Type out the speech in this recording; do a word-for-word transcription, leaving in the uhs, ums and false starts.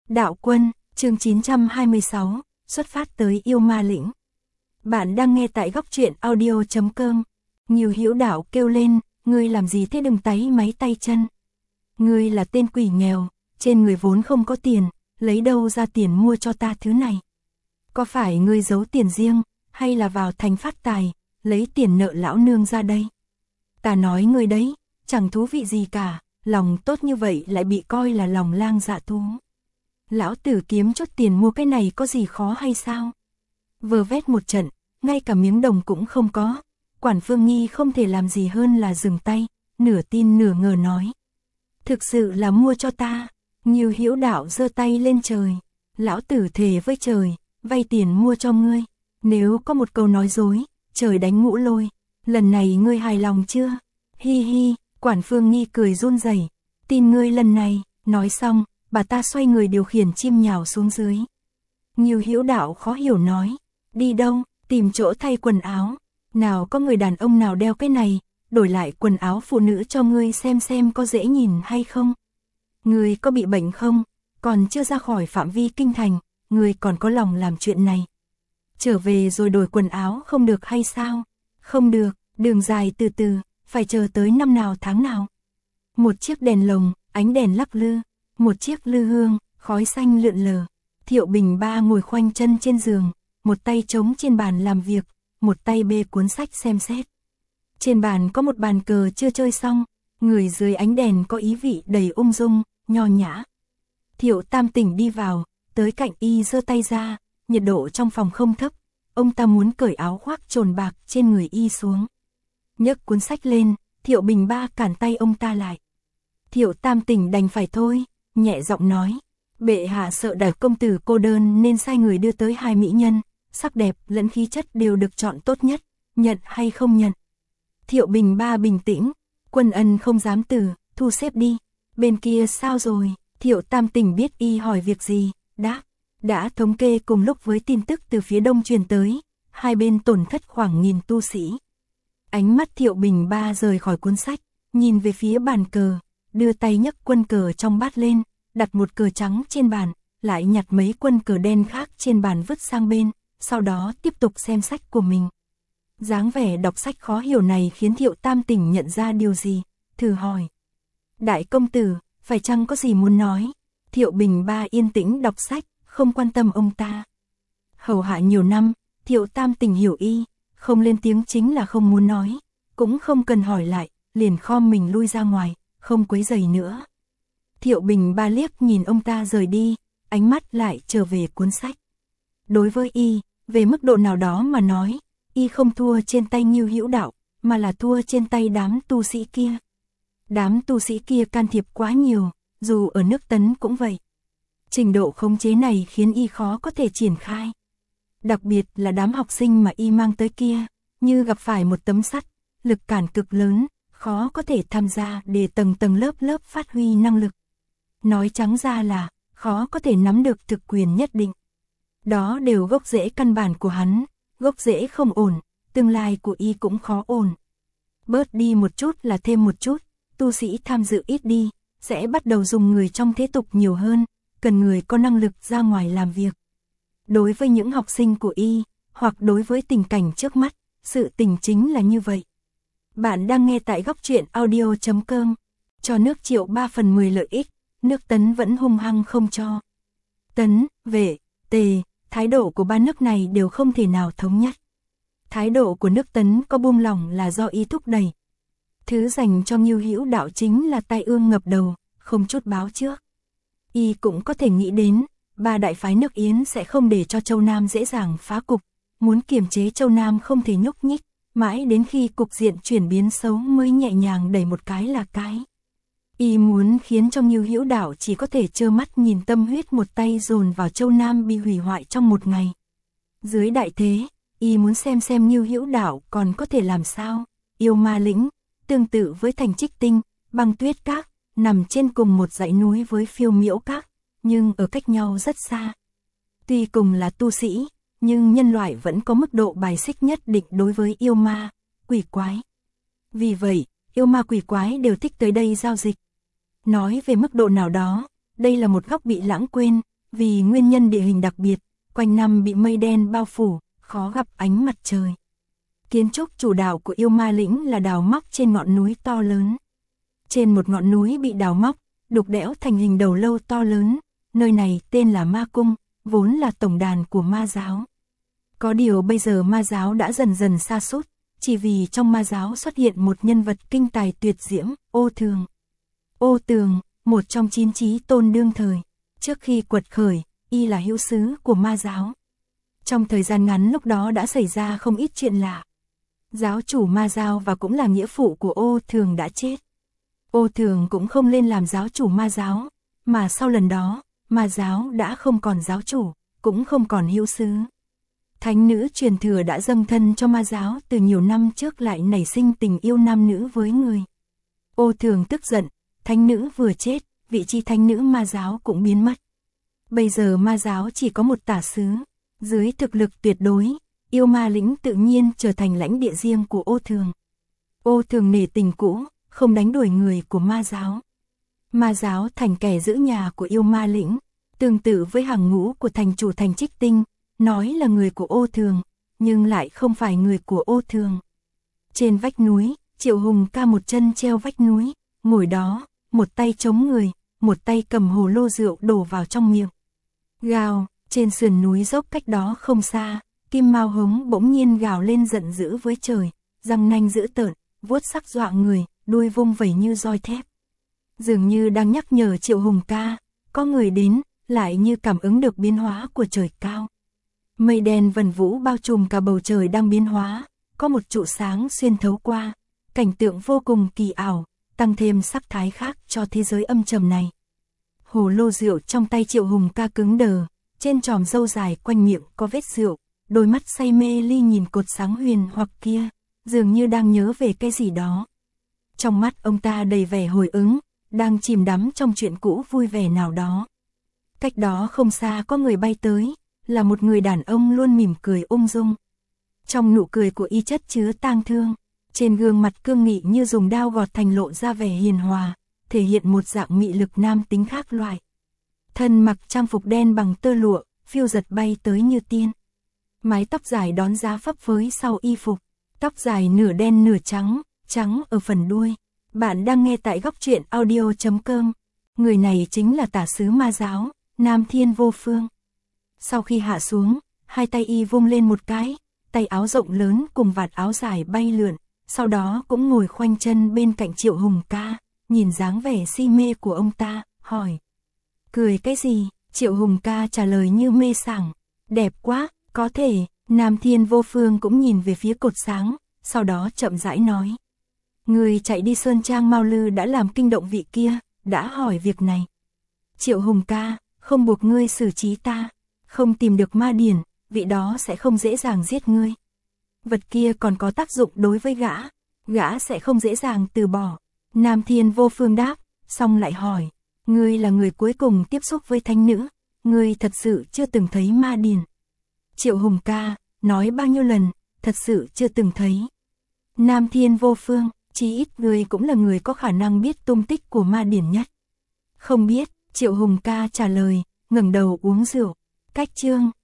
Đạo Quân, chương chín trăm hai mươi sáu, xuất phát tới yêu ma lĩnh. Bạn đang nghe tại góc truyện audio chấm com. Nhiều Hữu Đạo kêu lên, ngươi làm gì thế, đừng táy máy tay chân. Ngươi là tên quỷ nghèo, trên người vốn không có tiền, lấy đâu ra tiền mua cho ta thứ này. Có phải ngươi giấu tiền riêng, hay là vào thành phát tài, lấy tiền nợ lão nương ra đây? Ta nói ngươi đấy, chẳng thú vị gì cả, lòng tốt như vậy lại bị coi là lòng lang dạ thú. Lão tử kiếm chút tiền mua cái này có gì khó hay sao? Vơ vét một trận, ngay cả miếng đồng cũng không có. Quản Phương Nghi không thể làm gì hơn là dừng tay, nửa tin nửa ngờ nói. Thực sự là mua cho ta. Nhiều Hữu Đạo giơ tay lên trời. Lão tử thề với trời, vay tiền mua cho ngươi. Nếu có một câu nói dối, trời đánh ngũ lôi. Lần này ngươi hài lòng chưa? Hi hi, Quản Phương Nghi cười run rẩy. Tin ngươi lần này. Nói xong, bà ta xoay người điều khiển chim nhào xuống dưới. Nhiều Hữu Đạo khó hiểu nói. Đi đâu? Tìm chỗ thay quần áo. Nào có người đàn ông nào đeo cái này, đổi lại quần áo phụ nữ cho ngươi xem xem có dễ nhìn hay không. Ngươi có bị bệnh không? Còn chưa ra khỏi phạm vi kinh thành, ngươi còn có lòng làm chuyện này. Trở về rồi đổi quần áo không được hay sao? Không được, đường dài từ từ, phải chờ tới năm nào tháng nào. Một chiếc đèn lồng, ánh đèn lắc lư, một chiếc lư hương, khói xanh lượn lờ. Thiệu Bình Ba ngồi khoanh chân trên giường, một tay chống trên bàn làm việc, một tay bê cuốn sách xem xét. Trên bàn có một bàn cờ chưa chơi xong, người dưới ánh đèn có ý vị đầy ung dung, nho nhã. Thiệu Tam Tỉnh đi vào, tới cạnh y giơ tay ra, nhiệt độ trong phòng không thấp, ông ta muốn cởi áo khoác trồn bạc trên người y xuống. Nhấc cuốn sách lên, Thiệu Bình Ba cản tay ông ta lại. Thiệu Tam Tỉnh đành phải thôi, nhẹ giọng nói. Bệ hạ sợ đại công tử cô đơn nên sai người đưa tới hai mỹ nhân, sắc đẹp lẫn khí chất đều được chọn tốt nhất, nhận hay không nhận? Thiệu Bình Ba bình tĩnh, Quân Ân không dám từ, thu xếp đi. Bên kia sao rồi? Thiệu Tam Tỉnh biết y hỏi việc gì, đáp, đã thống kê cùng lúc với tin tức từ phía đông truyền tới, hai bên tổn thất khoảng nghìn tu sĩ. Ánh mắt Thiệu Bình Ba rời khỏi cuốn sách, nhìn về phía bàn cờ, đưa tay nhấc quân cờ trong bát lên, đặt một cờ trắng trên bàn, lại nhặt mấy quân cờ đen khác trên bàn vứt sang bên, sau đó tiếp tục xem sách của mình. Dáng vẻ đọc sách khó hiểu này khiến Thiệu Tam Tỉnh nhận ra điều gì, thử hỏi. Đại công tử, phải chăng có gì muốn nói? Thiệu Bình Ba yên tĩnh đọc sách, không quan tâm ông ta. Hầu hạ nhiều năm, Thiệu Tam Tỉnh hiểu y, không lên tiếng chính là không muốn nói, cũng không cần hỏi lại, liền khom mình lui ra ngoài, không quấy rầy nữa. Thiệu Bình Ba liếc nhìn ông ta rời đi, ánh mắt lại trở về cuốn sách. Đối với y, về mức độ nào đó mà nói, y không thua trên tay Ngưu Hữu Đạo, mà là thua trên tay đám tu sĩ kia. Đám tu sĩ kia can thiệp quá nhiều, dù ở nước Tấn cũng vậy. Trình độ khống chế này khiến y khó có thể triển khai. Đặc biệt là đám học sinh mà y mang tới kia, như gặp phải một tấm sắt, lực cản cực lớn, khó có thể tham gia để tầng tầng lớp lớp phát huy năng lực. Nói trắng ra là, khó có thể nắm được thực quyền nhất định. Đó đều gốc rễ căn bản của hắn, gốc rễ không ổn, tương lai của y cũng khó ổn. Bớt đi một chút là thêm một chút, tu sĩ tham dự ít đi, sẽ bắt đầu dùng người trong thế tục nhiều hơn, cần người có năng lực ra ngoài làm việc. Đối với những học sinh của y, hoặc đối với tình cảnh trước mắt, sự tình chính là như vậy. Bạn đang nghe tại góc truyện audio chấm com. Cho nước Triệu ba phần mười lợi ích, nước Tấn vẫn hung hăng không cho. Tấn, Vệ, Tề, thái độ của ba nước này đều không thể nào thống nhất. Thái độ của nước Tấn có buông lỏng là do y thúc đẩy. Thứ dành cho Ngưu Hữu Đạo chính là tai ương ngập đầu, không chút báo trước. Y cũng có thể nghĩ đến, ba đại phái nước Yến sẽ không để cho Châu Nam dễ dàng phá cục, muốn kiềm chế Châu Nam không thể nhúc nhích, mãi đến khi cục diện chuyển biến xấu mới nhẹ nhàng đẩy một cái là cái. Y muốn khiến cho Ngưu Hữu Đạo chỉ có thể trơ mắt nhìn tâm huyết một tay dồn vào Châu Nam bị hủy hoại trong một ngày. Dưới đại thế, y muốn xem xem Ngưu Hữu Đạo còn có thể làm sao. Yêu Ma Lĩnh, tương tự với thành Trích Tinh, Băng Tuyết Các, nằm trên cùng một dãy núi với Phiêu Miễu Các, nhưng ở cách nhau rất xa. Tuy cùng là tu sĩ, nhưng nhân loại vẫn có mức độ bài xích nhất định đối với yêu ma, quỷ quái. Vì vậy, yêu ma quỷ quái đều thích tới đây giao dịch. Nói về mức độ nào đó, đây là một góc bị lãng quên, vì nguyên nhân địa hình đặc biệt, quanh năm bị mây đen bao phủ, khó gặp ánh mặt trời. Kiến trúc chủ đạo của yêu ma lĩnh là đào móc trên ngọn núi to lớn. Trên một ngọn núi bị đào móc, đục đẽo thành hình đầu lâu to lớn, nơi này tên là Ma Cung, vốn là tổng đàn của ma giáo. Có điều bây giờ ma giáo đã dần dần sa sút, chỉ vì trong ma giáo xuất hiện một nhân vật kinh tài tuyệt diễm, Ô Thường. Ô Tường, một trong chín chí tôn đương thời, trước khi quật khởi, y là hữu sứ của ma giáo. Trong thời gian ngắn lúc đó đã xảy ra không ít chuyện lạ. Giáo chủ ma giáo và cũng là nghĩa phụ của Ô Thường đã chết. Ô Thường cũng không lên làm giáo chủ ma giáo, mà sau lần đó, ma giáo đã không còn giáo chủ, cũng không còn hữu sứ. Thánh nữ truyền thừa đã dâng thân cho ma giáo từ nhiều năm trước lại nảy sinh tình yêu nam nữ với người. Ô Thường tức giận, thánh nữ vừa chết, vị trí thánh nữ ma giáo cũng biến mất. Bây giờ ma giáo chỉ có một tả sứ, dưới thực lực tuyệt đối, yêu ma lĩnh tự nhiên trở thành lãnh địa riêng của Ô Thường. Ô Thường nể tình cũ, không đánh đuổi người của ma giáo. Ma giáo thành kẻ giữ nhà của yêu ma lĩnh, tương tự với hàng ngũ của thành chủ thành Trích Tinh, nói là người của Ô Thường, nhưng lại không phải người của Ô Thường. Trên vách núi, Triệu Hùng ca một chân treo vách núi, ngồi đó, một tay chống người, một tay cầm hồ lô rượu đổ vào trong miệng. Gào, trên sườn núi dốc cách đó không xa, Kim Mao Hống bỗng nhiên gào lên giận dữ với trời, răng nanh dữ tợn, vuốt sắc dọa người, đuôi vung vẩy như roi thép. Dường như đang nhắc nhở Triệu Hùng ca, có người đến, lại như cảm ứng được biến hóa của trời cao. Mây đen vần vũ bao trùm cả bầu trời đang biến hóa, có một trụ sáng xuyên thấu qua, cảnh tượng vô cùng kỳ ảo, tăng thêm sắc thái khác cho thế giới âm trầm này. Hồ lô rượu trong tay Triệu Hùng ca cứng đờ, trên tròm râu dài quanh miệng có vết rượu, đôi mắt say mê ly nhìn cột sáng huyền hoặc kia, dường như đang nhớ về cái gì đó. Trong mắt ông ta đầy vẻ hồi ứng, đang chìm đắm trong chuyện cũ vui vẻ nào đó. Cách đó không xa có người bay tới, là một người đàn ông luôn mỉm cười ung dung. Trong nụ cười của y chất chứa tang thương, trên gương mặt cương nghị như dùng đao gọt thành lộ ra vẻ hiền hòa, thể hiện một dạng mị lực nam tính khác loại. Thân mặc trang phục đen bằng tơ lụa, phiêu giật bay tới như tiên. Mái tóc dài đón giá phấp phới sau y phục, tóc dài nửa đen nửa trắng, trắng ở phần đuôi. Bạn đang nghe tại góc truyện audio chấm com. Người này chính là tả sứ ma giáo, Nam Thiên Vô Phương. Sau khi hạ xuống, hai tay y vung lên một cái, tay áo rộng lớn cùng vạt áo dài bay lượn, sau đó cũng ngồi khoanh chân bên cạnh Triệu Hùng ca, nhìn dáng vẻ si mê của ông ta, hỏi. Cười cái gì? Triệu Hùng ca trả lời như mê sảng. Đẹp quá, có thể. Nam Thiên Vô Phương cũng nhìn về phía cột sáng, sau đó chậm rãi nói. Người chạy đi Sơn Trang Mao Lư đã làm kinh động vị kia, đã hỏi việc này. Triệu Hùng ca, không buộc ngươi xử trí ta, không tìm được ma điển, vị đó sẽ không dễ dàng giết ngươi. Vật kia còn có tác dụng đối với gã, gã sẽ không dễ dàng từ bỏ. Nam Thiên Vô Phương đáp, xong lại hỏi, ngươi là người cuối cùng tiếp xúc với thánh nữ, ngươi thật sự chưa từng thấy ma điển. Triệu Hùng ca, nói bao nhiêu lần, thật sự chưa từng thấy. Nam Thiên Vô Phương, chí ít ngươi cũng là người có khả năng biết tung tích của ma điển nhất. Không biết, Triệu Hùng ca trả lời, ngẩng đầu uống rượu. Cách chương